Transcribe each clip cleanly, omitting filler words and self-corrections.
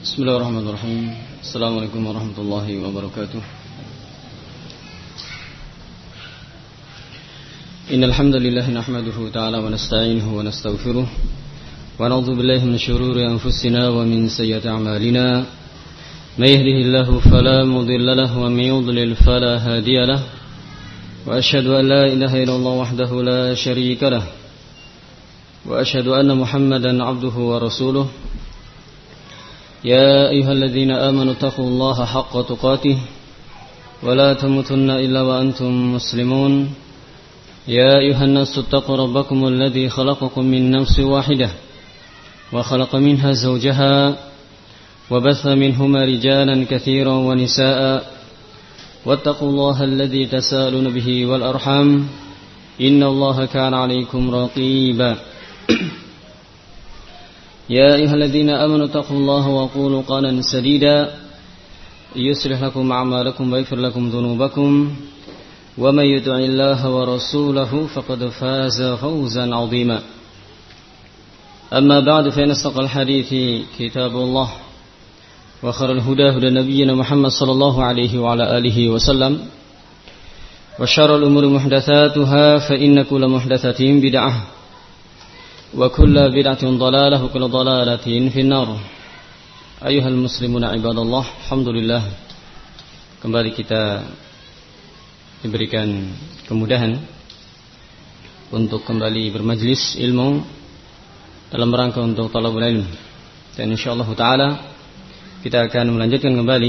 Bismillahirrahmanirrahim. Assalamualaikum warahmatullahi wabarakatuh. Innal hamdalillah nahmaduhu ta'ala wa nasta'inuhu wa nastaghfiruh wa na'udzu billahi min shururi anfusina wa min sayyiati a'malina. May yahdihillahu fala mudilla lahu wa may yudlil fala hadiya lahu. Wa asyhadu an la ilaha illallah wahdahu la syarika lahu. Wa asyhadu anna Muhammadan 'abduhu wa rasuluh. يا أيها الذين آمنوا اتقوا الله حق تقاته ولا تموتن إلا وأنتم مسلمون يا أيها الناس اتقوا ربكم الذي خلقكم من نفس واحدة وخلق منها زوجها وبث منهما رجالا كثيرا ونساء واتقوا الله الذي تساءلون به والأرحام إن الله كان عليكم رقيبا يا أيها الذين آمنوا اتقوا الله وقولوا قولا سديدا يصلح لكم أعمالكم ويغفر لكم ذنوبكم ومن يطع الله ورسوله فقد فاز فوزا عظيما أما بعد فإن أصدق الحديث كتاب الله وخير الهدى هدى نبينا محمد صلى الله عليه وعلى آله وسلم وشر الأمور محدثاتها فإن كل محدثة بدعة wa kullu bid'atin dhalalah wa kullu dhalalatin finnar. Ayyuhal muslimuna ibadallah, alhamdulillah kembali kita diberikan kemudahan untuk kembali bermajlis ilmu dalam rangka untuk talabul ilm. Dan insyaallah taala kita akan melanjutkan kembali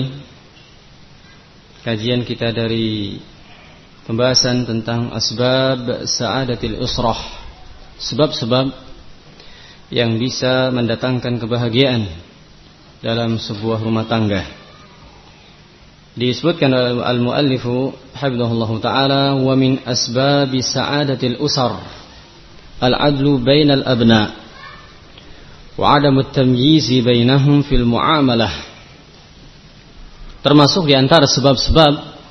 kajian kita dari pembahasan tentang asbab sa'adatil usrah, sebab-sebab yang bisa mendatangkan kebahagiaan dalam sebuah rumah tangga. Disebutkan al-muallifu hafizahullahu ta'ala, wa min asbabi sa'adatil usar al-adlu bainal abna wa adamu at-tamyizi bainahum fil muamalah. Termasuk di antara sebab-sebab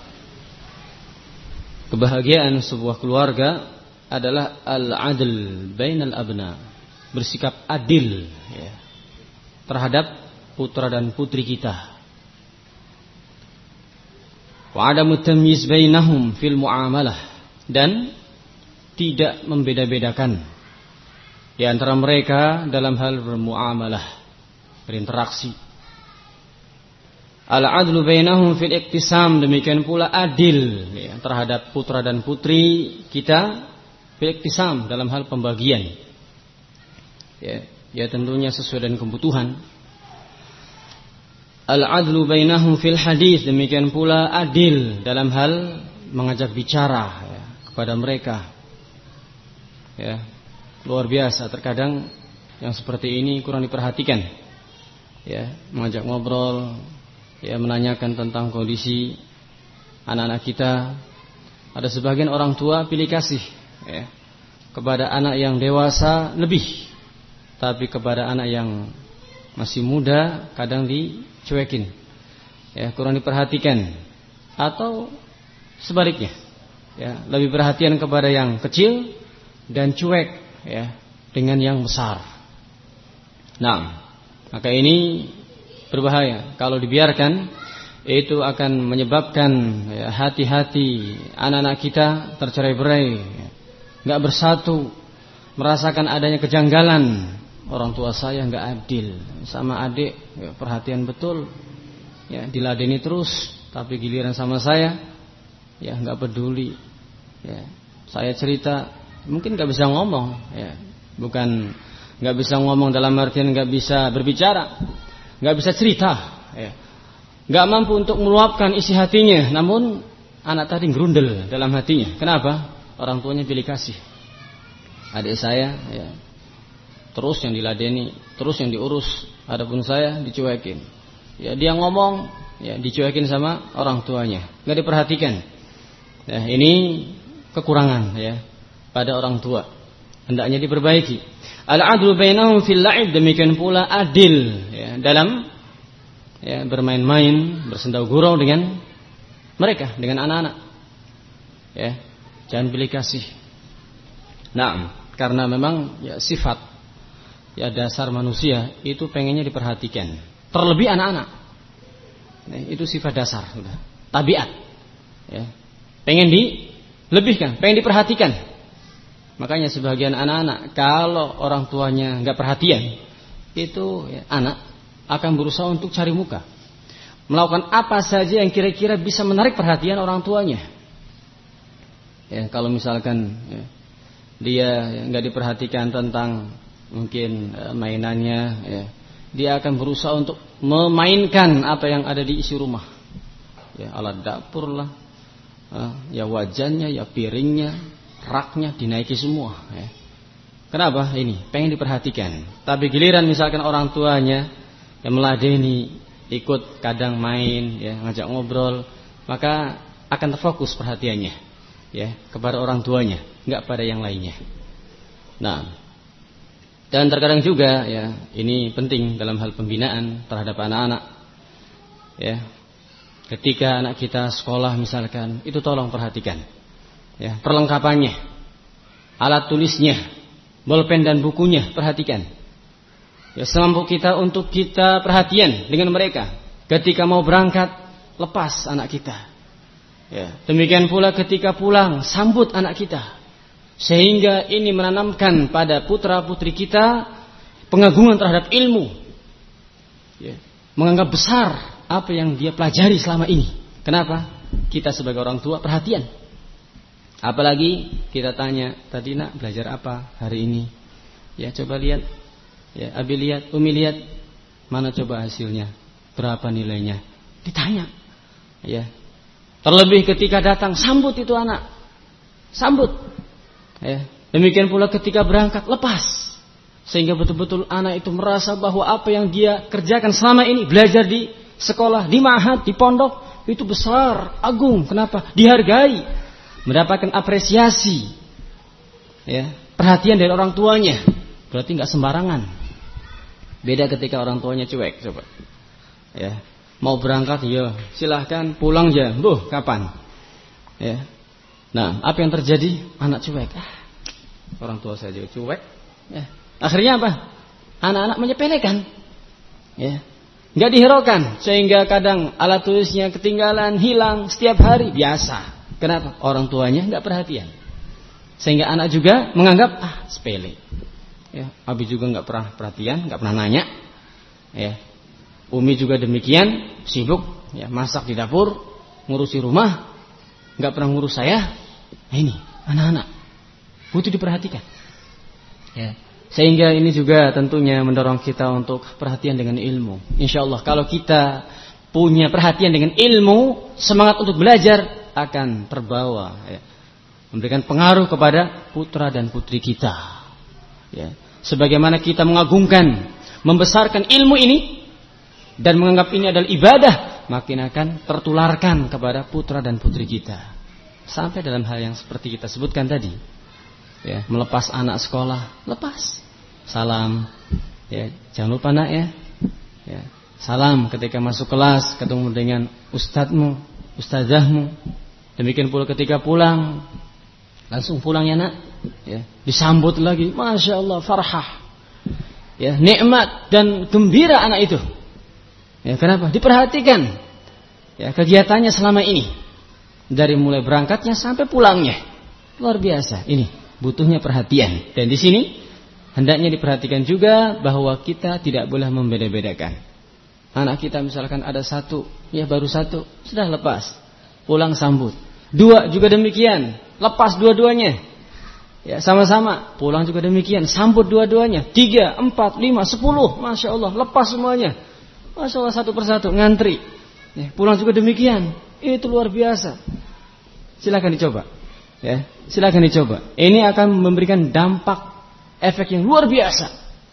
kebahagiaan sebuah keluarga adalah al-adl bainal abna, bersikap adil ya, terhadap putra dan putri kita. Wa adamu tamyiz bainahum fil muamalah, dan tidak membeda-bedakan di antara mereka dalam hal bermuamalah, berinteraksi. Al-adlu bainahum fil iktisam, demikian pula adil ya, terhadap putra dan putri kita fil iktisam, dalam hal pembagian. Ya tentunya sesuai dengan kebutuhan. Al-adlu bainahum fil hadis, demikian pula adil dalam hal mengajak bicara ya, kepada mereka. Ya, luar biasa, terkadang yang seperti ini kurang diperhatikan. Ya, mengajak ngobrol, ya, menanyakan tentang kondisi anak-anak kita. Ada sebagian orang tua pilih kasih ya, kepada anak yang dewasa lebih, tapi kepada anak yang masih muda kadang dicuekin ya, kurang diperhatikan. Atau sebaliknya ya, lebih perhatian kepada yang kecil dan cuek ya dengan yang besar. Nah, maka ini berbahaya kalau dibiarkan. Itu akan menyebabkan ya, hati-hati anak-anak kita tercerai-berai ya, gak bersatu, merasakan adanya kejanggalan. Orang tua saya nggak adil sama adik, ya, perhatian betul, ya, diladeni terus, tapi giliran sama saya, ya nggak peduli. Ya, saya cerita, mungkin nggak bisa ngomong, ya, bukan nggak bisa ngomong dalam artian nggak bisa berbicara, nggak bisa cerita, ya, nggak mampu untuk meluapkan isi hatinya. Namun anak tadi gerundel dalam hatinya. Kenapa? Orang tuanya pilih kasih. Adik saya, ya, terus yang diladeni, terus yang diurus. Adapun saya dicuekin. Ya, dia ngomong, ya, dicuekin sama orang tuanya, nggak diperhatikan. Nah, ini kekurangan ya pada orang tua. Hendaknya diperbaiki. Al-adlu bainahum fil la'ib, demikian pula adil ya, dalam ya, bermain-main, bersendau gurau dengan mereka, dengan anak-anak. Ya, jangan pilih kasih. Nah, karena memang ya sifat ya dasar manusia itu pengennya diperhatikan. terlebih anak-anak. Nah, itu sifat dasar, sudah tabiat. Ya. Pengen dilebihkan, pengen diperhatikan. Makanya sebagian anak-anak kalau orang tuanya nggak perhatian, itu ya, anak akan berusaha untuk cari muka, melakukan apa saja yang kira-kira bisa menarik perhatian orang tuanya. Ya, kalau misalkan ya, dia nggak diperhatikan tentang mungkin mainannya, ya, dia akan berusaha untuk memainkan apa yang ada di isi rumah. Ya, alat dapur lah, ya wajannya, ya piringnya, raknya dinaiki semua. Ya. Kenapa? Ini pengen diperhatikan. Tapi giliran misalkan orang tuanya yang meladeni, ikut kadang main, ya, ngajak ngobrol, maka akan terfokus perhatiannya, ya, kepada orang tuanya, nggak pada yang lainnya. Nah, dan terkadang juga, ya, ini penting dalam hal pembinaan terhadap anak-anak, ya. Ketika anak kita sekolah misalkan, itu tolong perhatikan, ya, perlengkapannya, alat tulisnya, bolpen dan bukunya, perhatikan. Ya, semampu kita untuk kita perhatian dengan mereka. Ketika mau berangkat, lepas anak kita. Ya, demikian pula ketika pulang, sambut anak kita. Sehingga ini menanamkan pada putra-putri kita pengagungan terhadap ilmu. Ya, menganggap besar apa yang dia pelajari selama ini. Kenapa? Kita sebagai orang tua perhatian. Apalagi kita tanya, tadi nak belajar apa hari ini? Ya, coba lihat. Ya, Abi lihat, Umi lihat. Mana coba hasilnya? Berapa nilainya? Ditanya. Ya. Terlebih ketika datang, sambut itu anak. Sambut. Ya. Demikian pula ketika berangkat, lepas. Sehingga betul-betul anak itu merasa bahwa apa yang dia kerjakan selama ini, belajar di sekolah, di ma'had, di pondok, itu besar, agung. Kenapa? Dihargai, mendapatkan apresiasi, ya, perhatian dari orang tuanya. Berarti nggak sembarangan. Beda ketika orang tuanya cuek, coba. Ya, mau berangkat, ya silahkan, pulang ya, kapan? Ya. Nah, apa yang terjadi? Anak cuek. Orang tua saya juga cuek. Ya. Akhirnya apa? Anak-anak menyepelekan. Ya. Nggak dihiraukan, sehingga kadang alat tulisnya ketinggalan, hilang setiap hari, biasa. Kenapa? Orang tuanya nggak perhatian, sehingga anak juga menganggap sepele. Ya, Abi juga nggak pernah perhatian, nggak pernah nanya. Ya, Umi juga demikian, sibuk, ya, masak di dapur, ngurusi rumah, nggak pernah ngurus saya. Nah, ini anak-anak butuh diperhatikan. Ya. Sehingga ini juga tentunya mendorong kita untuk perhatian dengan ilmu. Insya Allah kalau kita punya perhatian dengan ilmu, semangat untuk belajar akan terbawa, ya, memberikan pengaruh kepada putra dan putri kita. Ya. Sebagaimana kita mengagungkan, membesarkan ilmu ini dan menganggap ini adalah ibadah, makin akan tertularkan kepada putra dan putri kita. Sampai dalam hal yang seperti kita sebutkan tadi. Ya, melepas anak sekolah, lepas. Salam, ya, jangan lupa nak, ya. Ya, salam ketika masuk kelas, ketemu dengan ustadzmu, ustazahmu. Demikian pula ketika pulang, langsung pulang ya nak. Ya, disambut lagi, masya Allah, farhah. Ya, nikmat dan gembira anak itu. Ya, kenapa? Diperhatikan. Ya, kegiatannya selama ini, dari mulai berangkatnya sampai pulangnya, luar biasa. Ini butuhnya perhatian. Dan di sini hendaknya diperhatikan juga bahwa kita tidak boleh membeda-bedakan. Anak kita misalkan ada satu, ya baru satu, sudah lepas, pulang sambut. Dua juga demikian, lepas dua-duanya. Ya, sama-sama, pulang juga demikian, sambut dua-duanya. 3, 4, 5, 10, masya Allah, lepas semuanya. Masya Allah, satu persatu ngantri. Ya, pulang juga demikian, itu luar biasa. Silakan dicoba. Ya, silakan dicoba. Ini akan memberikan dampak, efek yang luar biasa.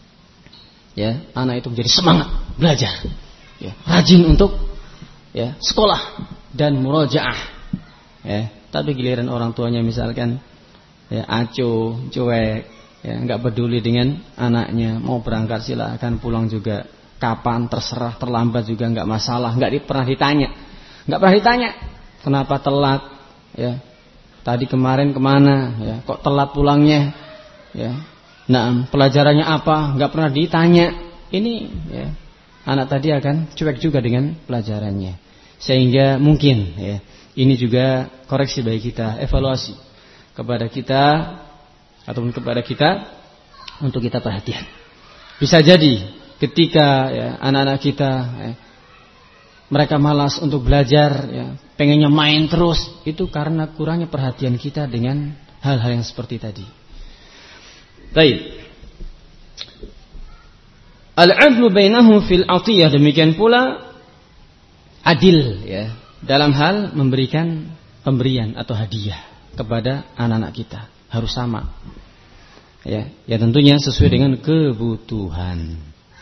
Ya, anak itu menjadi semangat belajar. Ya, rajin untuk, ya, sekolah dan murojaah. Ya, tapi giliran orang tuanya misalkan, ya, acuh, cuek, ya, nggak peduli dengan anaknya. Mau berangkat silakan, pulang juga kapan, terserah, terlambat juga nggak masalah. Nggak pernah ditanya, kenapa telat? Ya, tadi kemarin kemana? Ya, kok telat pulangnya? Ya. Nah, pelajarannya apa? Nggak pernah ditanya. Ini, ya, anak tadi akan cuek juga dengan pelajarannya. Sehingga mungkin ya, ini juga koreksi bagi kita, evaluasi kepada kita ataupun kepada kita untuk kita perhatian. Bisa jadi ketika ya, anak-anak kita ya, mereka malas untuk belajar, ya, pengennya main terus, itu karena kurangnya perhatian kita dengan hal-hal yang seperti tadi. Baik. Al-'adlu bainahum fil 'atiyah, demikian pula adil ya dalam hal memberikan pemberian atau hadiah kepada anak-anak kita harus sama. Ya tentunya sesuai dengan kebutuhan.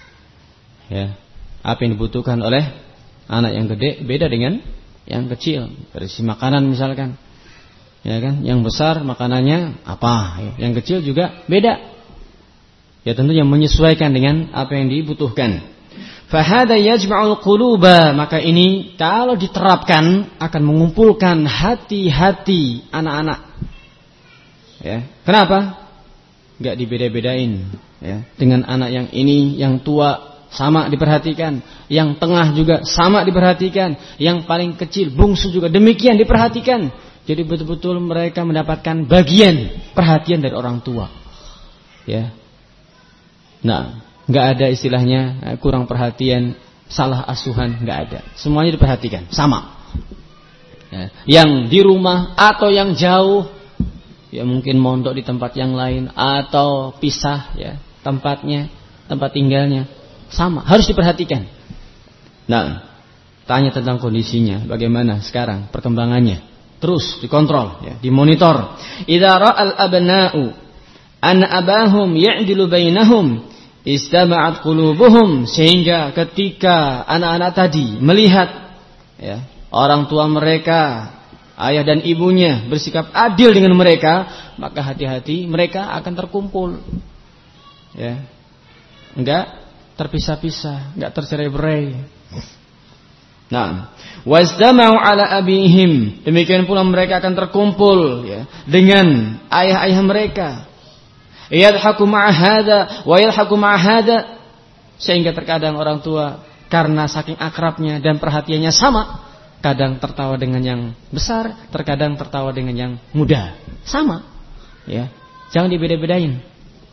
Ya, apa yang dibutuhkan oleh anak yang gede beda dengan yang kecil. Dari sisi makanan misalkan, ya kan, yang besar makanannya apa, yang kecil juga beda. Ya tentunya menyesuaikan dengan apa yang dibutuhkan. Fahada yajma'ul quluba, maka ini kalau diterapkan akan mengumpulkan hati-hati anak-anak. Ya, kenapa? Enggak dibeda-bedain. Ya, dengan anak yang ini, yang tua sama diperhatikan, yang tengah juga sama diperhatikan, yang paling kecil bungsu juga demikian diperhatikan. Jadi betul-betul mereka mendapatkan bagian perhatian dari orang tua. Ya. Nah, enggak ada istilahnya kurang perhatian, salah asuhan, enggak ada. Semuanya diperhatikan sama. Ya. Yang di rumah atau yang jauh, ya mungkin mondok di tempat yang lain atau pisah ya tempatnya, tempat tinggalnya. Sama, harus diperhatikan. Nah, tanya tentang kondisinya, bagaimana sekarang perkembangannya, terus dikontrol, ya, dimonitor. Idza ra'al abna'u an abahum ya'dilu bainahum istama'at qulubuhum, sehingga ketika anak-anak tadi melihat ya, orang tua mereka, ayah dan ibunya bersikap adil dengan mereka, maka hati-hati mereka akan terkumpul. Ya. Enggak terpisah-pisah, enggak tercerai-berai. Nah, wasdama'u ala abihim, demikian pula mereka akan terkumpul ya dengan ayah-ayah mereka. Yadhaku ma'a hadza wa yadhaku ma'a hadza, sehingga terkadang orang tua karena saking akrabnya dan perhatiannya sama, kadang tertawa dengan yang besar, terkadang tertawa dengan yang muda. Sama. Ya. Jangan dibeda-bedain.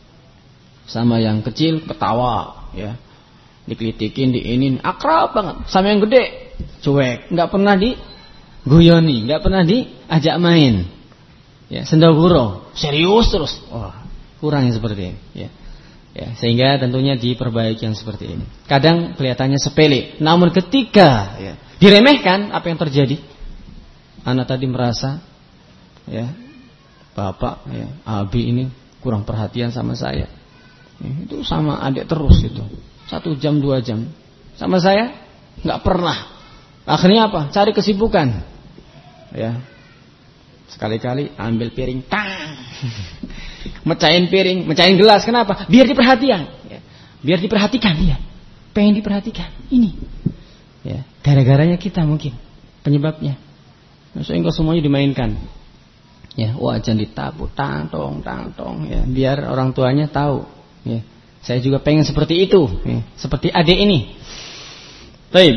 Sama yang kecil ketawa, ya, dikritikin, diinin, akrab banget. Sama yang gede cuek, nggak pernah diguyoni, nggak pernah diajak main, ya, sendaguro, serius terus. Wah, kurang yang seperti ini, ya. Ya, sehingga tentunya diperbaiki yang seperti ini. Kadang kelihatannya sepele, namun ketika ya, diremehkan, apa yang terjadi? Anak tadi merasa, ya, bapak, ya, abi ini kurang perhatian sama saya. Itu sama adik terus itu 1 jam 2 jam sama saya nggak pernah. Akhirnya apa? Cari kesibukan. Ya, sekali-kali ambil piring, tang, mecahin piring, mecahin gelas. Kenapa? Biar diperhatikan. Ya. Biar diperhatikan ya. Pengen diperhatikan. Ini. Ya, gara-garanya kita mungkin penyebabnya. Sehingga semuanya dimainkan. Ya, wajan ditabu, tang-tong, ya, biar orang tuanya tahu. Ya, saya juga pengen seperti itu, ya, seperti adik ini. Baik.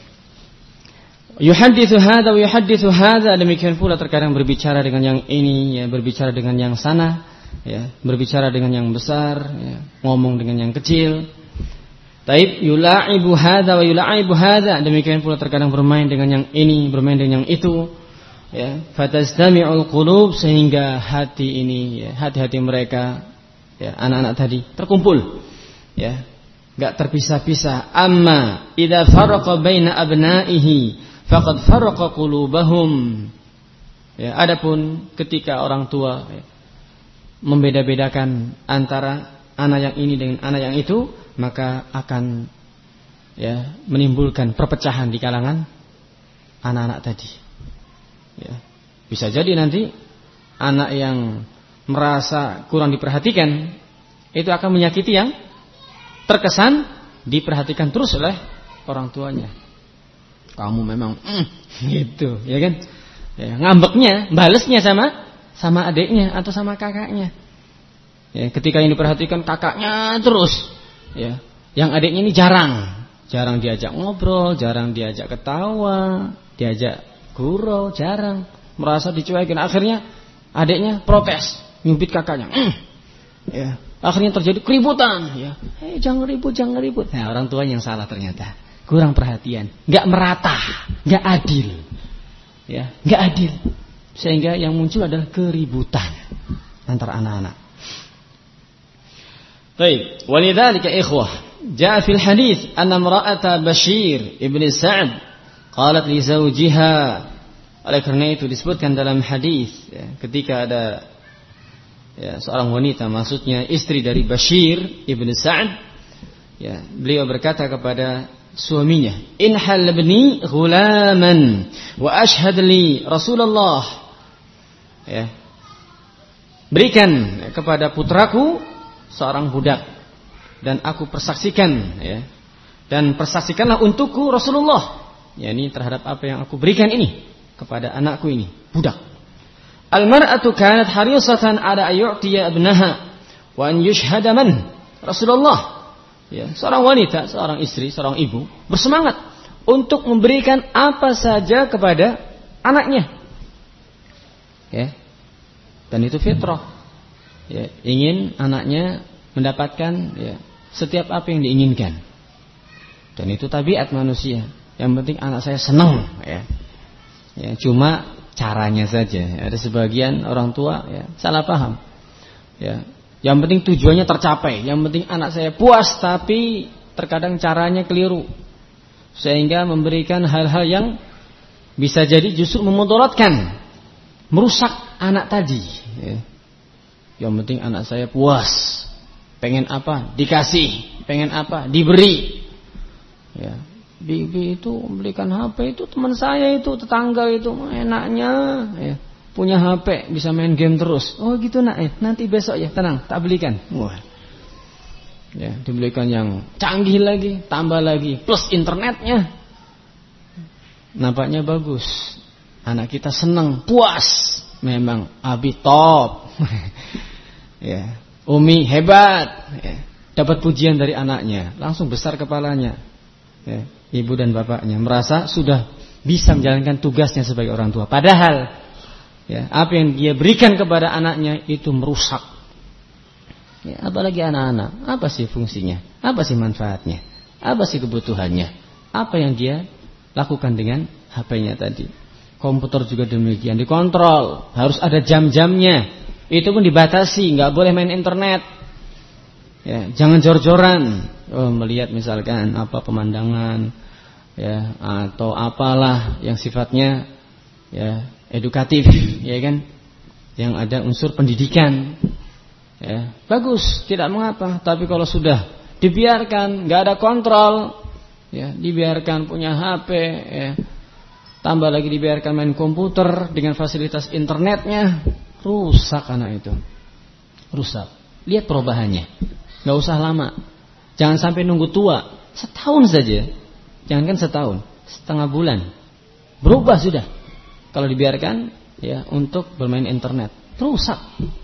Yuhadditsu hadza wa yuhadditsu hadza, demikian pula terkadang berbicara dengan yang ini, ya, berbicara dengan yang sana, ya, berbicara dengan yang besar, ya, ngomong dengan yang kecil. Taib yula'ibu hadza wa yula'ibu hadza, demikian pula terkadang bermain dengan yang ini, bermain dengan yang itu. Ya, fatastami'ul qulub, sehingga hati ini, ya, hati-hati mereka, ya, anak-anak tadi terkumpul, ya, enggak terpisah-pisah. Amma idza faraqa baina abna'ihi faqad faraqa qulubahum. Ya, adapun ketika orang tua ya, membeda-bedakan antara anak yang ini dengan anak yang itu, maka akan ya menimbulkan perpecahan di kalangan anak-anak tadi. Ya, bisa jadi nanti anak yang merasa kurang diperhatikan itu akan menyakiti yang terkesan diperhatikan terus oleh orang tuanya. Kamu memang gitu, ya kan? Ya, ngambeknya, balesnya sama adiknya atau sama kakaknya. Ya, ketika yang diperhatikan kakaknya terus, ya, yang adiknya ini jarang, Jarang diajak ngobrol, jarang diajak ketawa, diajak gurau, jarang. Merasa dicuekin. Akhirnya adiknya protes, nyubit kakaknya. Ya. Akhirnya terjadi keributan. Ya. Jangan ribut, jangan ribut. Nah, orang tua yang salah ternyata. Kurang perhatian, nggak merata, nggak adil. Ya, nggak adil. Sehingga yang muncul adalah keributan antara anak-anak. Baik, walidzalika ikhwah, jaa fil hadits anna imra'ata Bashir ibn Sa'd qalat li zawjiha. Oleh karena itu disebutkan dalam hadis ya, ketika ada ya, seorang wanita, maksudnya istri dari Bashir ibn Sa'd, ya, beliau berkata kepada suaminya, "Inhal ibni ghulaman wa ashhad li Rasulullah." Ya. Berikan kepada putraku seorang budak dan aku persaksikan ya. Dan persaksikanlah untukku Rasulullah. Ya, ini terhadap apa yang aku berikan ini kepada anakku ini, budak. Al-mar'atu kanat harisatan ala ayyu'tiya ibnaha wa an yushhada man Rasulullah. Ya, seorang wanita, seorang istri, seorang ibu bersemangat untuk memberikan apa saja kepada anaknya. Ya. Dan itu fitrah. Ya, ingin anaknya mendapatkan ya, setiap apa yang diinginkan. Dan itu tabiat manusia. Yang penting anak saya senang ya. Ya, cuma caranya saja. Ada sebagian orang tua ya, salah paham. Ya, yang penting tujuannya tercapai. Yang penting anak saya puas, tapi terkadang caranya keliru. Sehingga memberikan hal-hal yang bisa jadi justru memudaratkan, merusak anak tadi. Ya. Yang penting anak saya puas. Pengen apa? Dikasih. Pengen apa? Diberi. Ya. Bibi itu belikan HP itu teman saya itu, tetangga itu enaknya ya. Punya HP bisa main game terus. Oh gitu nak, nanti besok ya, tenang, tak belikan. Wah. Ya, dibelikan yang canggih lagi, tambah lagi plus internetnya. Nampaknya bagus. Anak kita senang, puas. Memang Abi top. Ya, Umi hebat. Ya. Dapat pujian dari anaknya, langsung besar kepalanya. Ya. Ibu dan bapaknya merasa sudah bisa menjalankan tugasnya sebagai orang tua. Padahal ya, apa yang dia berikan kepada anaknya itu merusak. Ya, apalagi anak-anak, apa sih fungsinya? Apa sih manfaatnya? Apa sih kebutuhannya? Apa yang dia lakukan dengan HP-nya tadi? Komputer juga demikian, dikontrol, harus ada jam-jamnya. Itu pun dibatasi, nggak boleh main internet. Ya, jangan jor-joran. Oh, melihat misalkan apa pemandangan ya atau apalah yang sifatnya ya edukatif, ya kan? Yang ada unsur pendidikan. Ya, bagus, tidak mengapa. Tapi kalau sudah dibiarkan, nggak ada kontrol, ya, dibiarkan punya HP, ya, tambah lagi dibiarkan main komputer dengan fasilitas internetnya, rusak anak itu, rusak. Lihat perubahannya, nggak usah lama, jangan sampai nunggu tua, setahun saja, jangankan setahun, setengah bulan, berubah sudah. Kalau dibiarkan, ya, untuk bermain internet, rusak.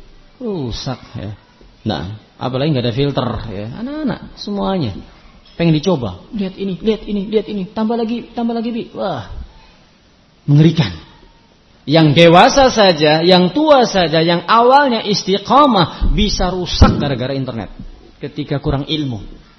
Ya. Nah, apalagi nggak ada filter, ya, anak-anak semuanya pengen dicoba, lihat ini, tambah lagi, bi, wah, mengerikan. Yang dewasa saja, yang tua saja, yang awalnya istiqamah bisa rusak gara-gara internet ketika kurang ilmu.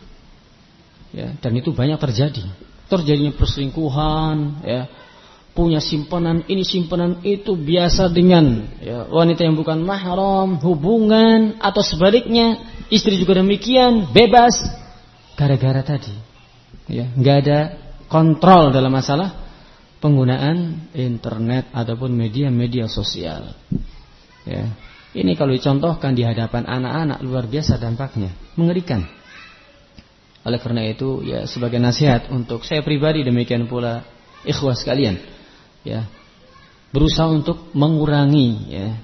Ya, dan itu banyak terjadinya perselingkuhan, ya. Punya simpanan ini, simpanan itu, biasa dengan ya, wanita yang bukan mahram, hubungan atau sebaliknya, istri juga demikian, bebas gara-gara tadi. Ya, nggak ada kontrol dalam masalah penggunaan internet ataupun media-media sosial. Ya, ini kalau dicontohkan di hadapan anak-anak luar biasa dampaknya, mengerikan. Oleh karena itu, ya, sebagai nasihat untuk saya pribadi, demikian pula ikhwah sekalian. Ya, berusaha untuk mengurangi ya,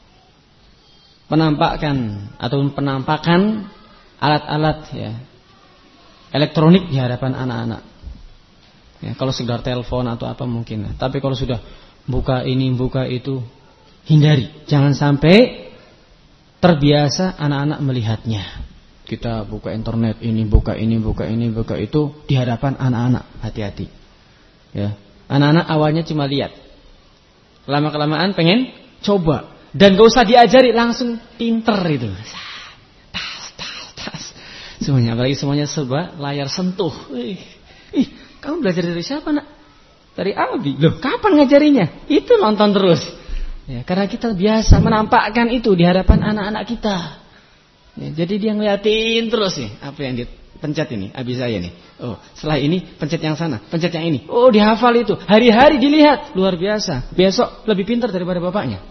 penampakan alat-alat ya, elektronik di hadapan anak-anak. Ya, kalau sekedar telepon atau apa mungkin, tapi kalau sudah buka ini, buka itu, hindari. Jangan sampai terbiasa anak-anak melihatnya. kita buka internet, buka itu di hadapan anak-anak. Hati-hati. Ya. Anak-anak awalnya cuma lihat. Lama-kelamaan pengen coba. Dan gak usah diajari, langsung pinter itu. Tas. Semuanya, apalagi semuanya serba layar sentuh. Kamu belajar dari siapa, nak? Dari Abi. Loh, kapan ngajarinya? Itu nonton terus. Ya, karena kita biasa menampakkan itu di hadapan anak-anak kita. Ya, jadi dia ngeliatin terus nih, apa yang dipencet ini, Abi saya nih. Oh, setelah ini pencet yang sana, pencet yang ini. Oh, dihafal itu. Hari-hari dilihat, luar biasa. Besok lebih pintar daripada bapaknya.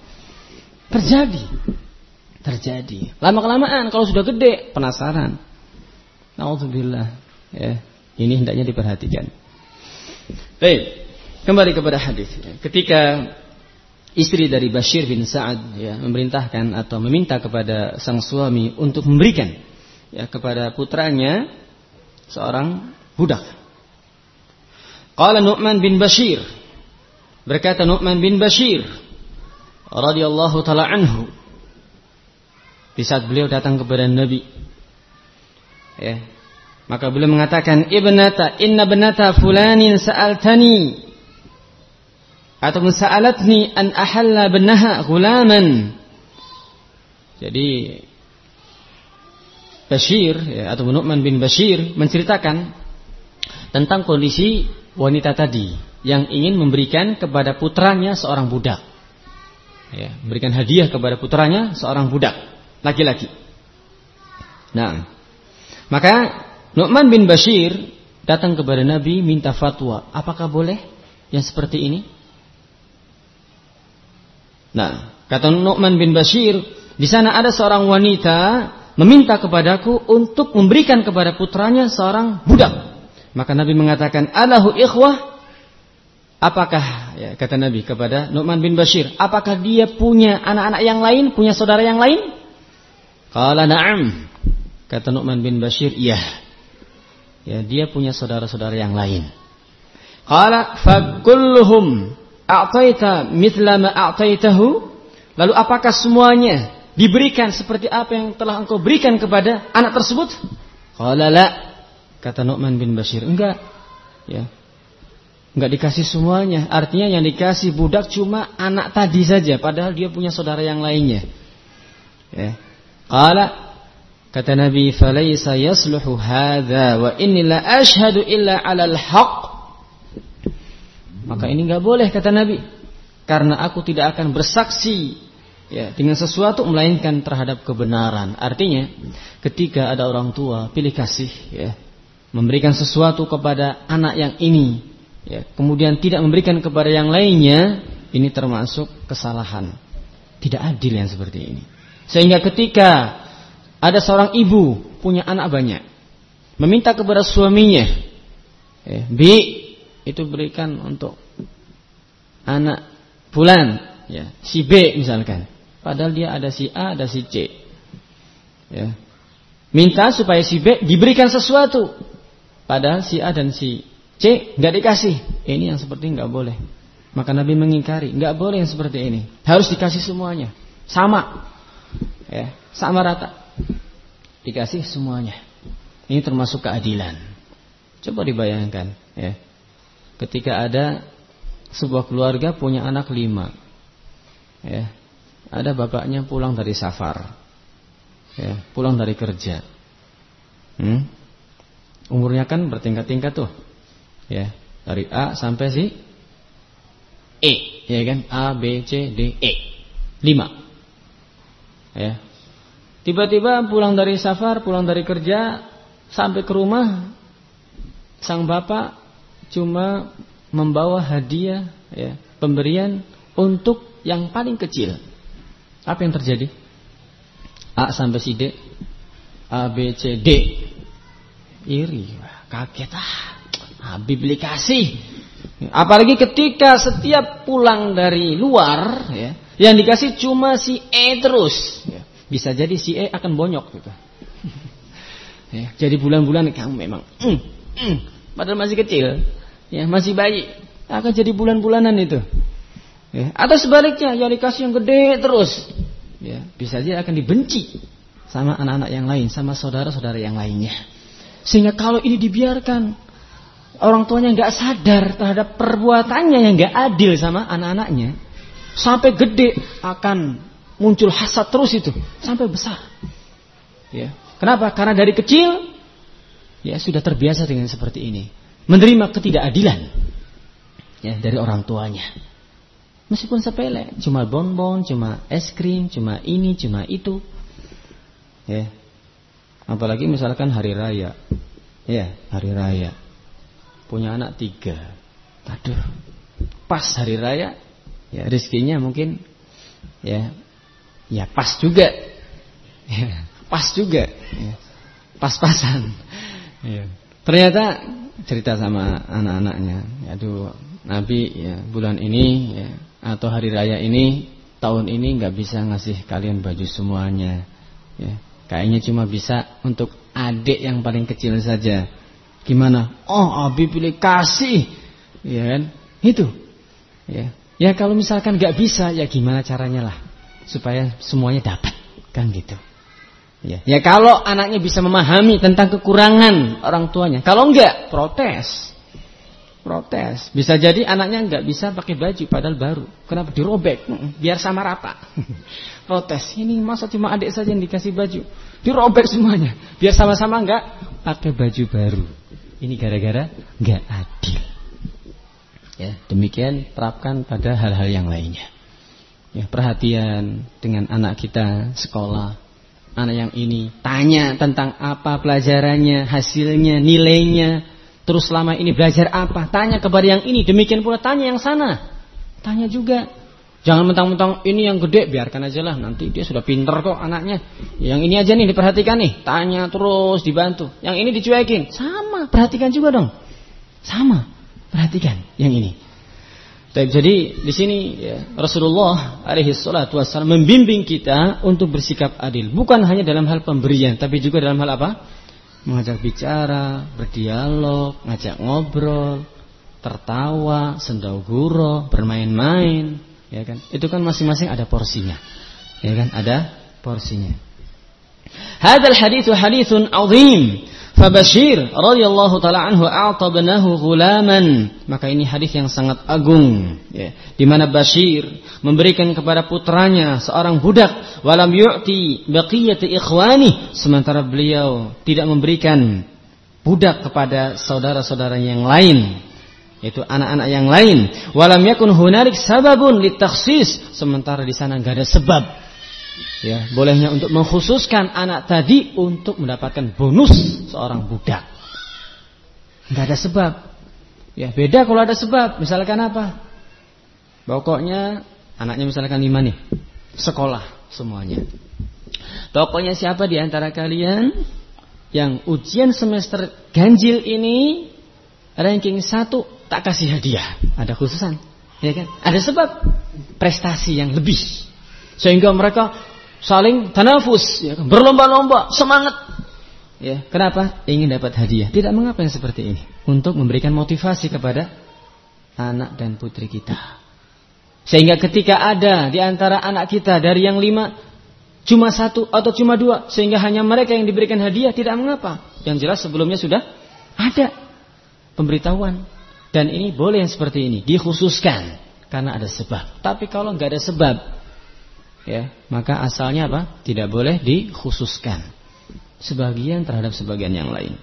Terjadi. Lama-kelamaan kalau sudah gede, penasaran. Nauzubillah. Ya, ini hendaknya diperhatikan. Baik, kembali kepada hadis. Ketika istri dari Bashir bin Sa'ad memerintahkan atau meminta kepada sang suami untuk memberikan kepada putranya seorang budak. Qala Nu'man bin Bashir, berkata Nu'man bin Bashir radhiyallahu taala anhu, di saat beliau datang kepada Nabi, maka beliau mengatakan, inna benata fulanin sa'altani atau sa'alatni an ahalla benaha ghulaman. Jadi Bashir atau Nu'man bin Bashir menceritakan tentang kondisi wanita tadi yang ingin memberikan kepada putranya seorang budak. Memberikan hadiah kepada putranya seorang budak laki-laki. Nah, maka Nu'man bin Bashir datang kepada Nabi minta fatwa, apakah boleh yang seperti ini? Nah, kata Nu'man bin Bashir, di sana ada seorang wanita meminta kepadaku untuk memberikan kepada putranya seorang budak. Maka Nabi mengatakan, alahu ikhwah? Apakah, kata Nabi kepada Nu'man bin Bashir, apakah dia punya anak-anak yang lain, punya saudara yang lain? Qala na'am. Kata Nu'man bin Bashir, iya. Dia punya saudara-saudara yang lain. Qala fakulluhum a'taita mithla ma a'taitahu? Lalu apakah semuanya diberikan seperti apa yang telah engkau berikan kepada anak tersebut? Qala la. Kata Nu'man bin Bashir, enggak. Enggak dikasih semuanya. Artinya yang dikasih budak cuma anak tadi saja, padahal dia punya saudara yang lainnya. Qala, kata Nabi, falaysa yasluhu hadza wa inni la ashhadu illa 'alal haqq. Maka ini enggak boleh, kata Nabi, karena aku tidak akan bersaksi dengan sesuatu melainkan terhadap kebenaran. Artinya, ketika ada orang tua pilih kasih memberikan sesuatu kepada anak yang ini, kemudian tidak memberikan kepada yang lainnya, ini termasuk kesalahan. Tidak adil yang seperti ini. Sehingga ketika ada seorang ibu punya anak banyak, meminta kepada suaminya, Bi, itu berikan untuk anak fulan, si B misalkan. Padahal dia ada si A, ada si C. Minta supaya si B diberikan sesuatu, padahal si A dan si C nggak dikasih. Ini yang seperti nggak boleh. Maka Nabi mengingkari, nggak boleh yang seperti ini. Harus dikasih semuanya, sama, sama rata, dikasih semuanya. Ini termasuk keadilan. Coba dibayangkan, ketika ada sebuah keluarga punya anak 5, ada bapaknya pulang dari safar, pulang dari kerja, umurnya kan bertingkat-tingkat tuh. Dari A sampai si E, A, B, C, D, E, 5. Tiba-tiba pulang dari safar, pulang dari kerja, sampai ke rumah, sang bapak cuma membawa hadiah, pemberian untuk yang paling kecil. Apa yang terjadi? A sampai si D, A, B, C, D, iri, kaget Habib beli kasih. Apalagi ketika setiap pulang dari luar, yang dikasih cuma si E terus. Bisa jadi si E akan bonyok gitu. Jadi bulan-bulan kamu memang padahal masih kecil, masih bayi, akan jadi bulan-bulanan itu. Atau sebaliknya, yang dikasih yang gede terus, bisa jadi akan dibenci sama anak-anak yang lain, sama saudara-saudara yang lainnya. Sehingga kalau ini dibiarkan, orang tuanya nggak sadar terhadap perbuatannya yang nggak adil sama anak-anaknya, sampai gede akan muncul hasad terus itu sampai besar. Ya. Kenapa? Karena dari kecil ya sudah terbiasa dengan seperti ini, menerima ketidakadilan ya dari orang tuanya. Meskipun sepele, cuma bonbon, cuma es krim, cuma ini, cuma itu. Ya. Apalagi misalkan hari raya. Ya, hari raya. Punya anak 3. Aduh. Pas hari raya, ya rezekinya mungkin ya pas juga. Ya, pas juga. Ya. Pas-pasan. Ya. Ternyata cerita sama anak-anaknya, aduh, Nabi ya bulan ini ya atau hari raya ini, tahun ini nggak bisa ngasih kalian baju semuanya, ya kayaknya cuma bisa untuk adik yang paling kecil saja. Gimana? Oh, Abi pilih kasih, ya kan? Itu, ya. Ya kalau misalkan nggak bisa, ya gimana caranya lah supaya semuanya dapat, kan gitu. Ya, ya kalau anaknya bisa memahami tentang kekurangan orang tuanya, kalau enggak protes. Bisa jadi anaknya nggak bisa pakai baju padahal baru. Kenapa? Dirobek biar sama rata. Protes. Ini masa cuma adik saja yang dikasih baju, dirobek semuanya biar sama-sama nggak pakai baju baru. Ini gara-gara nggak adil. Ya, demikian terapkan pada hal-hal yang lainnya. Ya, perhatian dengan anak kita sekolah. Anak yang ini tanya tentang apa pelajarannya, hasilnya, nilainya. Terus selama ini belajar apa? Tanya kepada yang ini. Demikian pula tanya yang sana. Tanya juga. Jangan mentang-mentang ini yang gede, biarkan aja lah. Nanti dia sudah pinter kok anaknya. Yang ini aja nih diperhatikan nih. Tanya terus, dibantu. Yang ini dicuekin. Sama, perhatikan juga dong. Sama, perhatikan yang ini. Jadi di sini ya, Rasulullah alaihi salatu wassalam membimbing kita untuk bersikap adil. Bukan hanya dalam hal pemberian, tapi juga dalam hal apa? Mengajak bicara, berdialog, ngajak ngobrol, tertawa, sendau gurau, bermain-main, ya kan? Itu kan masing-masing ada porsinya. Ya kan? Ada porsinya. Hadzal haditsu haditsun 'azim. Fa Bashir radhiyallahu taala anhu a'ta banahu ghulaman. Maka ini hadis yang sangat agung, ya. Di mana Bashir memberikan kepada putranya seorang budak, walam yu'ti baqiyati ikhwani, sementara beliau tidak memberikan budak kepada saudara-saudaranya yang lain, yaitu anak-anak yang lain. Walam yakun hunalik sababun litakhsis, sementara di sana enggak ada sebab. Ya, bolehnya untuk mengkhususkan anak tadi untuk mendapatkan bonus seorang budak. Enggak ada sebab. Ya, beda kalau ada sebab. Misalkan apa? Pokoknya anaknya misalkan 5 nih, sekolah semuanya. Pokoknya siapa di antara kalian yang ujian semester ganjil ini ranking 1 tak kasih hadiah. Ada khususan, ya kan? Ada sebab prestasi yang lebih. Sehingga mereka saling tanafus, ya kan? Berlomba-lomba, semangat. Ya, kenapa? Ingin dapat hadiah. Tidak mengapa yang seperti ini. Untuk memberikan motivasi kepada anak dan putri kita. Sehingga ketika ada di antara anak kita dari yang 5 cuma 1 atau cuma 2, sehingga hanya mereka yang diberikan hadiah, tidak mengapa. Yang jelas sebelumnya sudah ada pemberitahuan. Dan ini boleh yang seperti ini, dikhususkan karena ada sebab. Tapi kalau nggak ada sebab, ya, maka asalnya apa? Tidak boleh dikhususkan sebagian terhadap sebagian yang lain.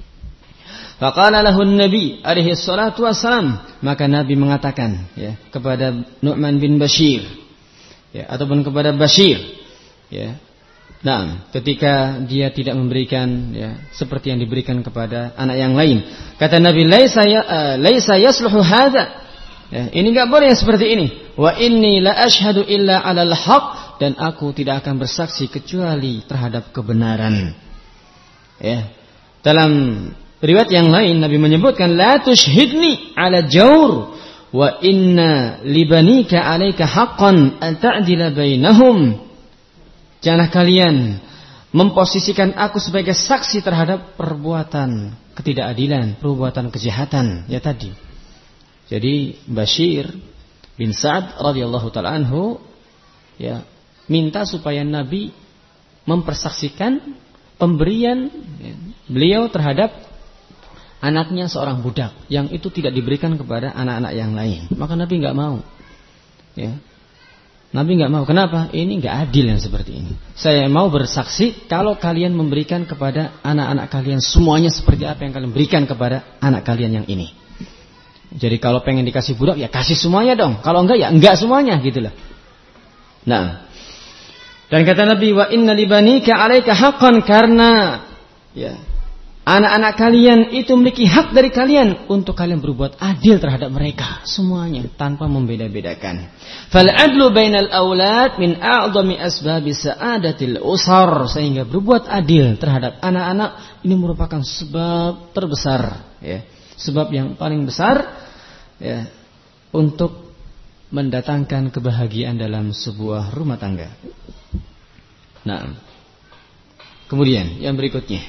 Faqala lahu Nabi alaihi salatu wassalam, maka Nabi mengatakan ya kepada Nu'man bin Bashir, ya, ataupun kepada Bashir, ya. Nah, ketika dia tidak memberikan ya seperti yang diberikan kepada anak yang lain, kata Nabi, laisa yasluhu hadza. Ya, ini enggak boleh yang seperti ini. Wa inni la asyhadu illa 'alal haqq, dan aku tidak akan bersaksi kecuali terhadap kebenaran. Ya. Dalam riwayat yang lain Nabi menyebutkan la tushhidni 'ala jawr wa inna libanika 'alaika haqqan an ta'dila bainahum. Janganlah kalian memposisikan aku sebagai saksi terhadap perbuatan ketidakadilan, perbuatan kejahatan ya tadi. Jadi Bashir bin Sa'ad radhiyallahu taala anhu ya minta supaya Nabi mempersaksikan pemberian beliau terhadap anaknya seorang budak yang itu tidak diberikan kepada anak-anak yang lain. Maka Nabi nggak mau. Ya. Nabi nggak mau. Kenapa? Ini nggak adil yang seperti ini. Saya mau bersaksi kalau kalian memberikan kepada anak-anak kalian semuanya seperti apa yang kalian berikan kepada anak kalian yang ini. Jadi kalau pengen dikasih budak ya kasih semuanya dong. Kalau enggak ya enggak semuanya gitulah. Nah, dan kata Nabi, wa inna libanika 'alaika haqqan, karena ya anak-anak kalian itu memiliki hak dari kalian untuk kalian berbuat adil terhadap mereka semuanya tanpa membeda-bedakan. Fal 'adlu bainal aulad min a'dhami asbabi sa'adatil usar, sehingga berbuat adil terhadap anak-anak ini merupakan sebab terbesar, ya, sebab yang paling besar, ya, untuk mendatangkan kebahagiaan dalam sebuah rumah tangga. Nah, kemudian yang berikutnya,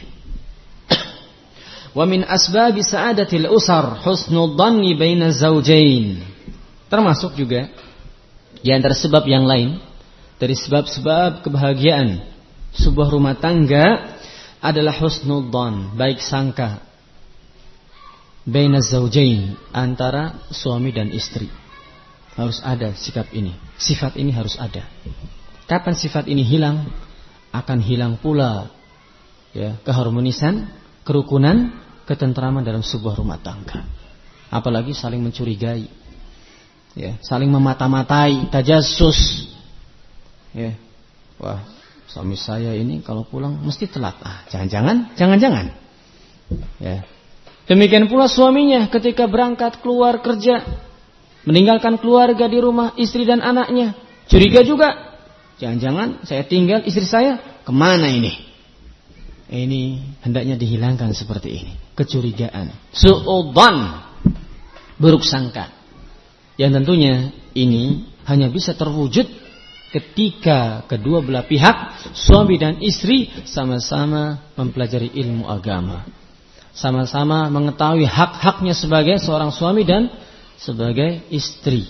wa min asbabi sa'adatil usar husnul dhanni baina zawjain. Termasuk juga di antara sebab yang lain dari sebab-sebab kebahagiaan sebuah rumah tangga adalah husnul dhann, baik sangka baina zawjain, antara suami dan istri. Harus ada sikap ini, sifat ini harus ada. Kapan sifat ini hilang, akan hilang pula, ya, keharmonisan, kerukunan, ketentraman dalam sebuah rumah tangga. Apalagi saling mencurigai, ya, saling memata-matai, tajassus, ya. Wah, suami saya ini kalau pulang mesti telat. Jangan-jangan, ya. Demikian pula suaminya ketika berangkat keluar kerja, meninggalkan keluarga di rumah, istri dan anaknya, curiga juga. Jangan-jangan saya tinggal istri saya kemana ini? Ini hendaknya dihilangkan seperti ini. Kecurigaan, su'udzan, buruk sangka. Yang tentunya ini hanya bisa terwujud ketika kedua belah pihak, suami dan istri, sama-sama mempelajari ilmu agama, sama-sama mengetahui hak-haknya sebagai seorang suami dan sebagai istri.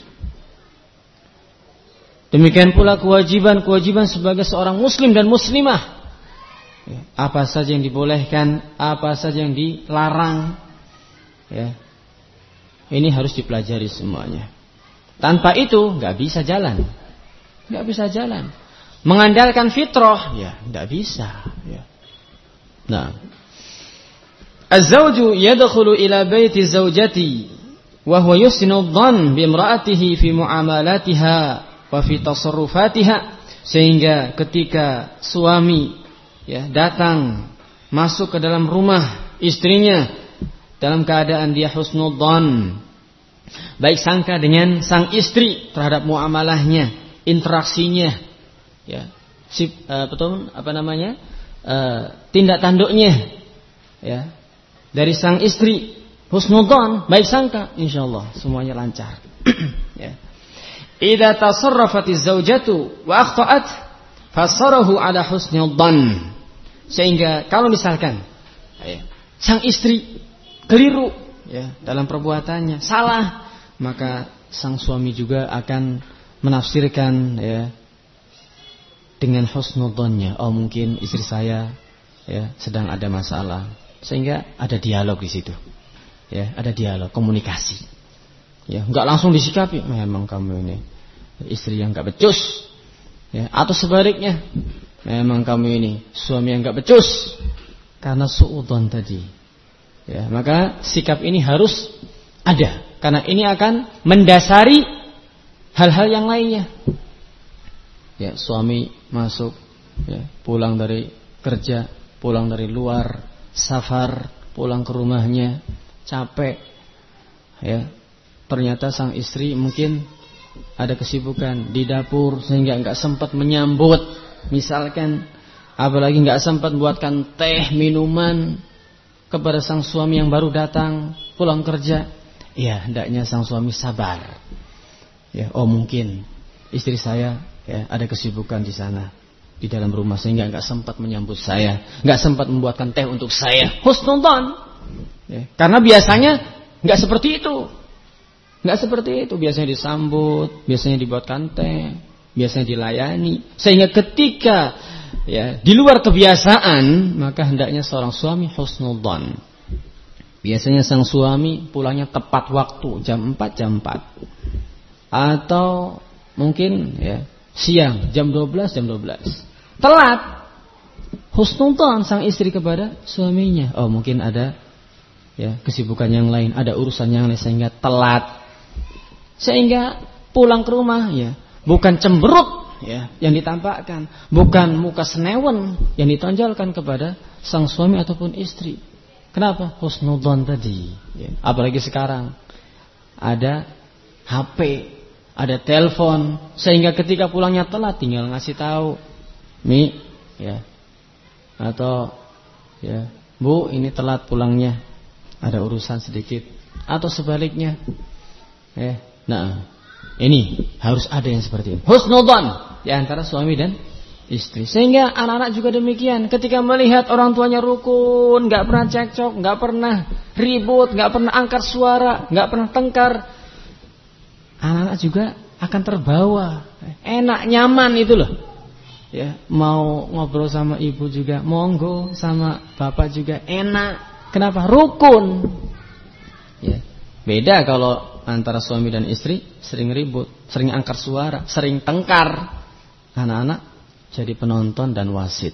Demikian pula kewajiban-kewajiban sebagai seorang muslim dan muslimah. Apa saja yang dibolehkan, apa saja yang dilarang, ya, ini harus dipelajari semuanya. Tanpa itu nggak bisa jalan, nggak bisa jalan. Mengandalkan fitrah, ya nggak bisa. Ya. Nah, az-zawju yadkhulu ila baiti zawjati wa huwa yusinu dhann bi imra'atihi fi muamalatiha wa fi tasarrufatiha, sehingga ketika suami, ya, datang masuk ke dalam rumah istrinya dalam keadaan dia husnudzan, baik sangka dengan sang istri terhadap muamalahnya, interaksinya, ya, tindak tanduknya, ya, dari sang istri husnudzan, baik sangka, insyaallah semuanya lancar. Ya. Idza tasarrafatiz zaujatu wa akhta'at fasarahu ala husnil dhann, sehingga kalau misalkan, ya, sang istri keliru, ya, dalam perbuatannya, salah, maka sang suami juga akan menafsirkan, ya, dengan husnul dhannya, oh mungkin istri saya, ya, sedang ada masalah, sehingga ada dialog di situ, ya, ada dialog, komunikasi, ya, enggak langsung disikapi, memang kamu ini istri yang enggak becus, ya, atau sebaliknya, memang kamu ini suami yang enggak becus, karena suudzon tadi, ya, maka sikap ini harus ada, karena ini akan mendasari hal-hal yang lainnya. Ya, suami masuk, ya, pulang dari kerja, pulang dari luar, safar, pulang ke rumahnya, capek, ya, ternyata sang istri mungkin ada kesibukan di dapur sehingga enggak sempat menyambut, misalkan, apalagi enggak sempat buatkan teh, minuman kepada sang suami yang baru datang pulang kerja. Ya, hendaknya sang suami sabar. Ya, oh mungkin istri saya, ya, ada kesibukan di sana di dalam rumah sehingga enggak sempat menyambut saya, enggak sempat membuatkan teh untuk saya. Husnudzan. Ya, karena biasanya enggak seperti itu. Enggak seperti itu, biasanya disambut, biasanya dibuatkan teh, biasanya dilayani. Sehingga ketika di luar kebiasaan, maka hendaknya seorang suami husnudzan. Biasanya sang suami pulangnya tepat waktu, jam 4 jam 4. Atau mungkin siang jam 12 jam 12. Telat. Husnudzan sang istri kepada suaminya. Oh, mungkin ada kesibukan yang lain, ada urusan yang lain sehingga telat. Sehingga pulang ke rumah bukan cemberut yang ditampakkan, bukan muka senewen yang ditonjolkan kepada sang suami ataupun istri. Kenapa? Husnudzan tadi. Apalagi sekarang ada HP, ada telepon, sehingga ketika pulangnya telat tinggal ngasih tahu, Mi, atau Bu, ini telat pulangnya, ada urusan sedikit, atau sebaliknya. Nah, ini harus ada yang seperti ini. Husnudzan di antara suami dan istri. Sehingga anak-anak juga demikian. Ketika melihat orang tuanya rukun, nggak pernah cekcok, nggak pernah ribut, nggak pernah angkat suara, nggak pernah tengkar, anak-anak juga akan terbawa. Enak, nyaman itu loh. Mau ngobrol sama ibu juga monggo, sama bapak juga enak. Kenapa? Rukun. Beda kalau antara suami dan istri sering ribut, sering angkat suara, sering tengkar. Anak-anak jadi penonton dan wasit.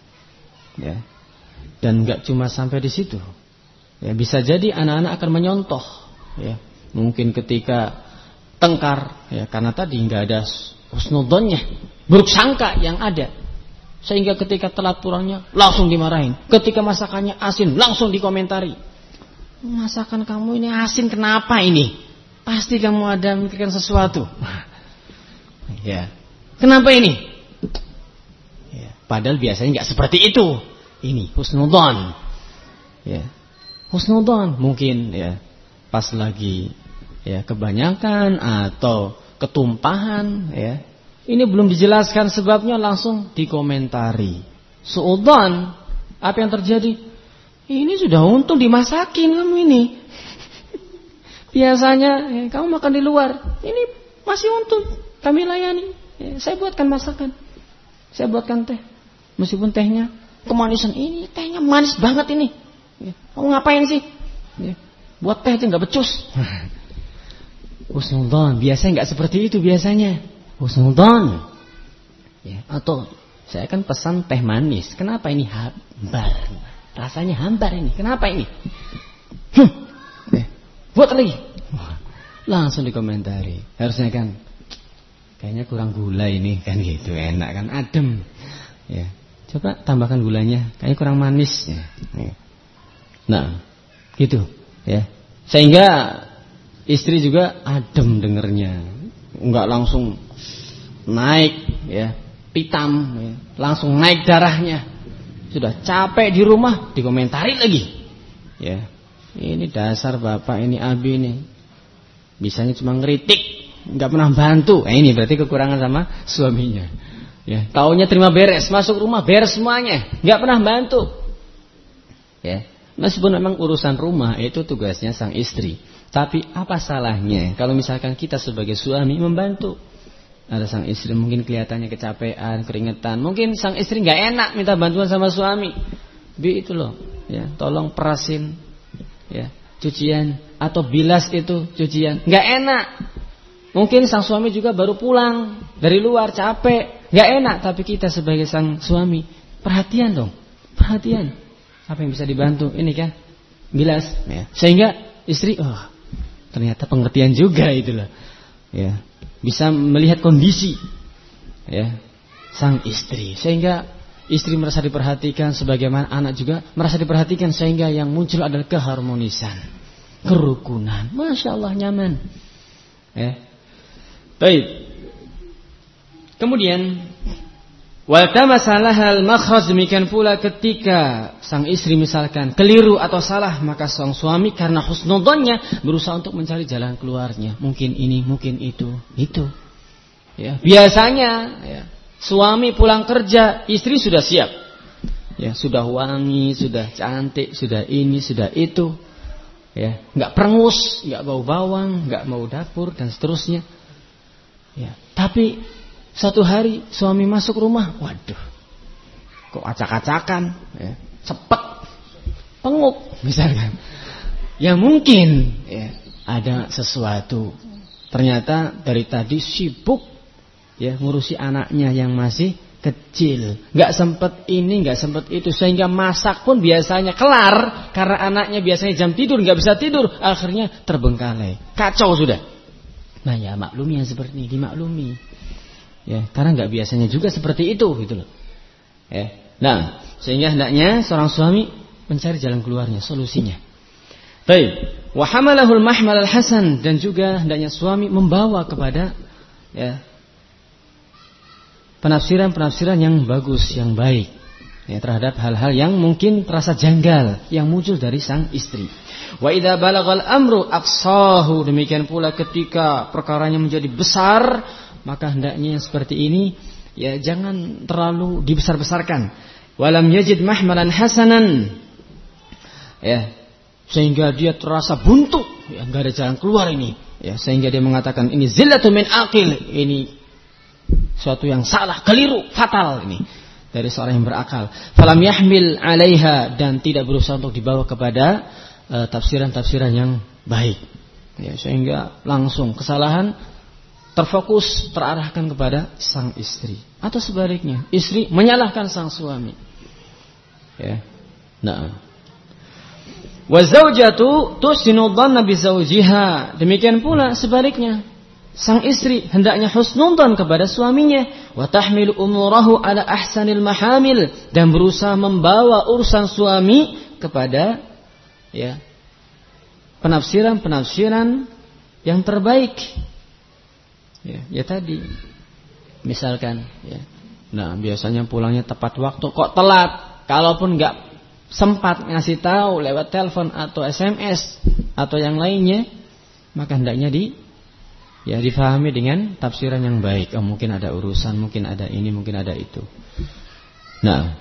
Dan gak cuma sampai di situ. Bisa jadi anak-anak akan menyontoh. Mungkin ketika tengkar, karena tadi gak ada husnudzonnya, buruk sangka yang ada, sehingga ketika telat pulangnya langsung dimarahin. Ketika masakannya asin langsung dikomentari. Masakan kamu ini asin, kenapa ini? Pasti kamu ada memikirkan sesuatu. Kenapa ini? Padahal biasanya nggak seperti itu. Ini husnudzon. Husnudzon mungkin pas lagi kebanyakan atau ketumpahan ini belum dijelaskan sebabnya langsung dikomentari. Suudzon, apa yang terjadi? Ini sudah untung dimasakin kamu ini. Biasanya kamu makan di luar, ini masih untung kami layani. Saya buatkan masakan, saya buatkan teh. Meskipun tehnya kemanisan, ini tehnya manis banget ini. Kamu ngapain sih? Buat teh aja nggak becus. Husnudzon, biasanya nggak seperti itu biasanya. Husnudzon. Atau saya kan pesan teh manis. Kenapa ini hambar? Rasanya hambar ini. Kenapa ini? Buat lagi. Langsung dikomentari. Harusnya kan kayaknya kurang gula ini kan gitu, enak kan, adem. Coba tambahkan gulanya, kayaknya kurang manis. Nah, gitu Sehingga istri juga adem dengernya, enggak langsung naik pitam, langsung naik darahnya. Sudah capek di rumah dikomentari lagi. Ini dasar bapak ini abi ini. Bisanya cuma ngeritik, enggak pernah bantu. Ini berarti kekurangan sama suaminya. Taunya terima beres, masuk rumah beres semuanya, nggak pernah bantu. Meskipun memang urusan rumah itu tugasnya sang istri, tapi apa salahnya kalau misalkan kita sebagai suami membantu? Ada sang istri mungkin kelihatannya kecapean, keringetan, mungkin sang istri nggak enak minta bantuan sama suami. Bi itu loh, tolong perasin, cucian atau bilas itu cucian, nggak enak. Mungkin sang suami juga baru pulang dari luar capek, nggak enak. Tapi kita sebagai sang suami perhatian dong, perhatian. Apa yang bisa dibantu? Ini kan bilas. Sehingga istri, ternyata pengertian juga itu loh. Bisa melihat kondisi sang istri, sehingga istri merasa diperhatikan, sebagaimana anak juga merasa diperhatikan, sehingga yang muncul adalah keharmonisan, kerukunan. Masya Allah, nyaman. Baik. Kemudian waltamasalahal makhraj, demikian pula ketika sang istri misalkan keliru atau salah, maka sang suami karena husnudzonnya berusaha untuk mencari jalan keluarnya. Mungkin ini, mungkin itu. Biasanya suami pulang kerja, istri sudah siap. Sudah wangi, sudah cantik, sudah ini, sudah itu. Enggak perengus, enggak bau bawang, enggak bau dapur dan seterusnya. Tapi Suatu hari suami masuk rumah, waduh, kok acak-acakan, ya, cepet, penguk, misalkan. Ya mungkin ya, ada sesuatu. Ternyata dari tadi sibuk ya ngurusi anaknya yang masih kecil, nggak sempet ini, nggak sempet itu, sehingga masak pun biasanya kelar karena anaknya biasanya jam tidur nggak bisa tidur, akhirnya terbengkalai, kacau sudah. Nah ya maklumi yang seperti ini, dimaklumi. Ya, karena nggak biasanya juga seperti itu, gitu loh. Ya. Nah, sehingga hendaknya seorang suami mencari jalan keluarnya, solusinya. Baik, wa hamalahul mahmal al-hasan, dan juga hendaknya suami membawa kepada ya penafsiran-penafsiran yang bagus, yang baik ya, terhadap hal-hal yang mungkin terasa janggal yang muncul dari sang istri. Wa idza balagal amru aqsahu, demikian pula ketika perkaranya menjadi besar, maka hendaknya yang seperti ini ya jangan terlalu dibesar-besarkan. Walam yajid mahmalan hasanan, ya, sehingga dia terasa buntu, ya, enggak ada jalan keluar ini, ya, sehingga dia mengatakan ini zillatu min aqil, ini suatu yang salah, keliru, fatal ini dari seorang yang berakal. Falam yahmil 'alaiha, dan tidak berusaha untuk dibawa kepada tafsiran-tafsiran yang baik. Ya, sehingga langsung kesalahan terfokus, terarahkan kepada sang istri, atau sebaliknya, istri menyalahkan sang suami. Ya. Nah, wa zaujatu tusinu dhanna bi zawjiha, demikian pula sebaliknya, sang istri hendaknya husnudzan kepada suaminya, wa tahmilu umurahu ala ahsanil mahamil, dan berusaha membawa urusan suami kepada ya penafsiran-penafsiran yang terbaik. Ya tadi misalkan ya. Nah, biasanya pulangnya tepat waktu, kok telat? Kalaupun enggak sempat ngasih tahu lewat telepon atau SMS atau yang lainnya, maka hendaknya difahami dengan tafsiran yang baik. Oh, mungkin ada urusan, mungkin ada ini, mungkin ada itu. Nah,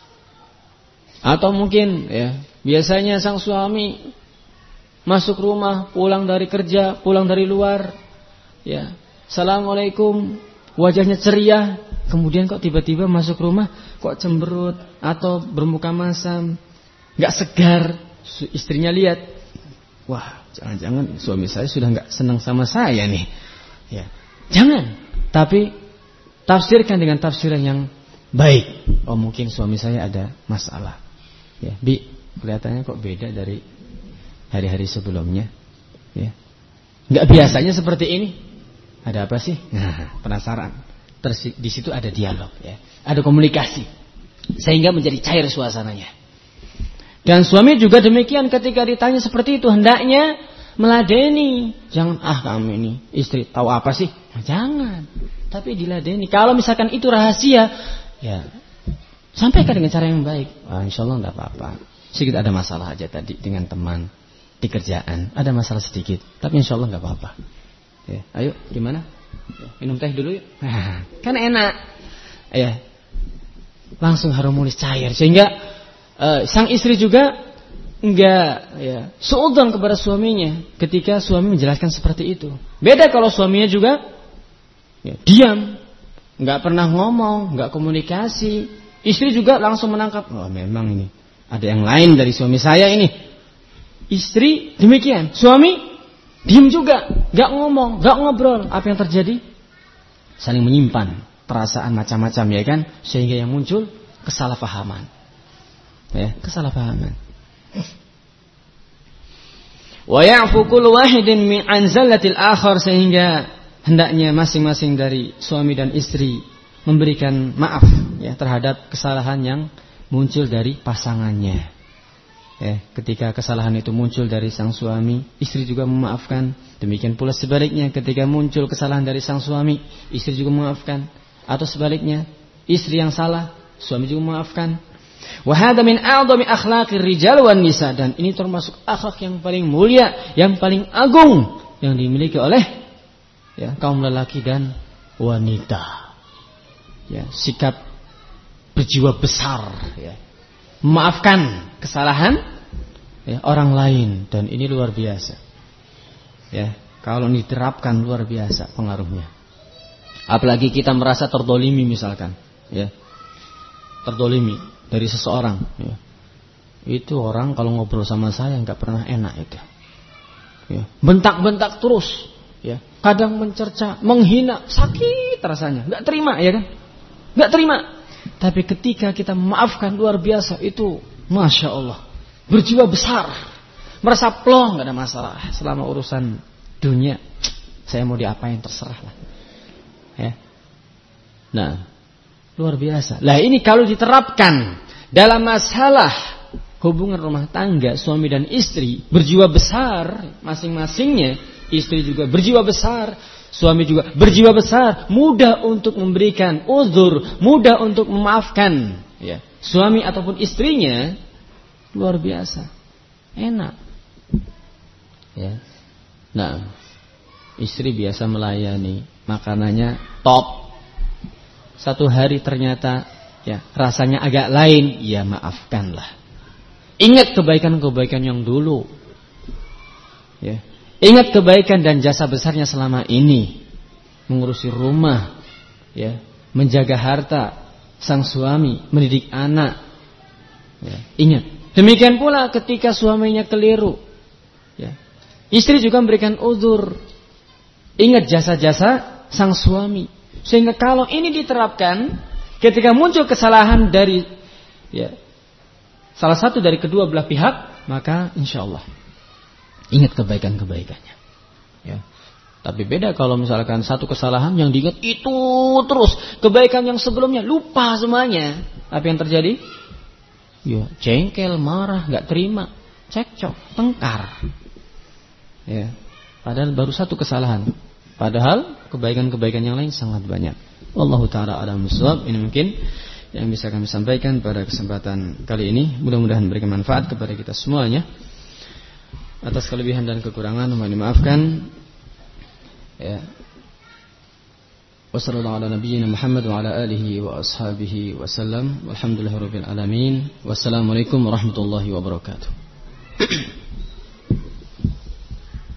atau mungkin ya biasanya sang suami masuk rumah, pulang dari kerja, pulang dari luar, ya, assalamualaikum, wajahnya ceria, kemudian kok tiba-tiba masuk rumah kok cemberut atau bermuka masam, nggak segar. Istrinya lihat, wah, jangan-jangan suami saya sudah nggak senang sama saya nih. Ya, jangan. Tapi tafsirkan dengan tafsiran yang baik. Oh, mungkin suami saya ada masalah. Ya, Bi, kelihatannya kok beda dari hari-hari sebelumnya. Ya, nggak biasanya seperti ini. Ada apa sih? Nah, penasaran. Terus di situ ada dialog, ya, ada komunikasi, sehingga menjadi cair suasananya. Dan suami juga demikian, ketika ditanya seperti itu hendaknya meladeni. Jangan, kamu ini istri tahu apa sih? Nah, jangan. Tapi diladeni. Kalau misalkan itu rahasia, ya sampaikan dengan cara yang baik. Insya Allah tidak apa-apa. Sedikit ada masalah aja tadi dengan teman di kerjaan, ada masalah sedikit. Tapi insya Allah nggak apa-apa. Ya, ayo gimana? Ya, minum teh dulu yuk. Nah, kan enak. Ya, langsung harmonis, cair, sehingga sang istri juga enggak ya suudzon kepada suaminya ketika suami menjelaskan seperti itu. Beda kalau suaminya juga ya, diam, enggak pernah ngomong, enggak komunikasi. Istri juga langsung menangkap, oh memang ini ada yang lain dari suami saya ini. Istri demikian, suami diam juga, enggak ngomong, enggak ngobrol. Apa yang terjadi? Saling menyimpan perasaan macam-macam, ya kan, sehingga yang muncul kesalahpahaman. Ya, kesalahpahaman. Wa ya'fu kullu wahidin min anzalatil akhar, sehingga hendaknya masing-masing dari suami dan istri memberikan maaf ya terhadap kesalahan yang muncul dari pasangannya. Ya, ketika kesalahan itu muncul dari sang suami, istri juga memaafkan. Demikian pula sebaliknya, ketika muncul kesalahan dari sang suami, istri juga memaafkan. Atau sebaliknya, istri yang salah, suami juga memaafkan. Wa hadza min a'dhami akhlaqir rijal wan nisa, dan ini termasuk akhlak yang paling mulia, yang paling agung yang dimiliki oleh ya kaum lelaki dan wanita. Ya, sikap berjiwa besar, ya, memaafkan kesalahan ya, orang lain, dan ini luar biasa. Ya, kalau diterapkan luar biasa pengaruhnya. Apalagi kita merasa terdolimi misalkan, ya, terdolimi dari seseorang. Ya. Itu orang kalau ngobrol sama saya nggak pernah enak itu. Ya. Bentak-bentak terus, ya. Kadang mencerca, menghina, sakit rasanya, nggak terima, ya kan? Nggak terima. Tapi ketika kita memaafkan luar biasa itu, masya Allah, berjiwa besar, merasa plong, nggak ada masalah. Selama urusan dunia, saya mau diapain terserah lah. Ya. Nah, luar biasa. Lah ini kalau diterapkan dalam masalah hubungan rumah tangga suami dan istri, berjiwa besar masing-masingnya, istri juga berjiwa besar, suami juga berjiwa besar, mudah untuk memberikan uzur, mudah untuk memaafkan, ya, suami ataupun istrinya, luar biasa, enak. Ya. Nah, istri biasa melayani, makanannya top. Satu hari ternyata, ya, rasanya agak lain, ya maafkanlah. Ingat kebaikan-kebaikan yang dulu. Ya. Ingat kebaikan dan jasa besarnya selama ini. Mengurusi rumah, ya, menjaga harta sang suami, mendidik anak. Ya. Ingat. Demikian pula ketika suaminya keliru, ya, istri juga memberikan uzur. Ingat jasa-jasa sang suami. Sehingga kalau ini diterapkan, ketika muncul kesalahan dari, ya, salah satu dari kedua belah pihak, maka insya Allah ingat kebaikan-kebaikannya. Ya. Tapi beda kalau misalkan satu kesalahan yang diingat itu terus, kebaikan yang sebelumnya lupa semuanya. Apa yang terjadi? Ya, jengkel, marah, nggak terima, cekcok, tengkar. Ya. Padahal baru satu kesalahan. Padahal kebaikan-kebaikan yang lain sangat banyak. Wallahu ta'ala a'lam bishawab. Ini mungkin yang bisa kami sampaikan pada kesempatan kali ini. Mudah-mudahan memberikan manfaat kepada kita semuanya. Atas kelebihan dan kekurangan mohon dimaafkan. Ya. Wassallallahu ala nabiyyina Muhammad wa ala alihi wa ashabihi wasallam. Walhamdulillahirabbil alamin. Wassalamualaikum warahmatullahi wabarakatuh.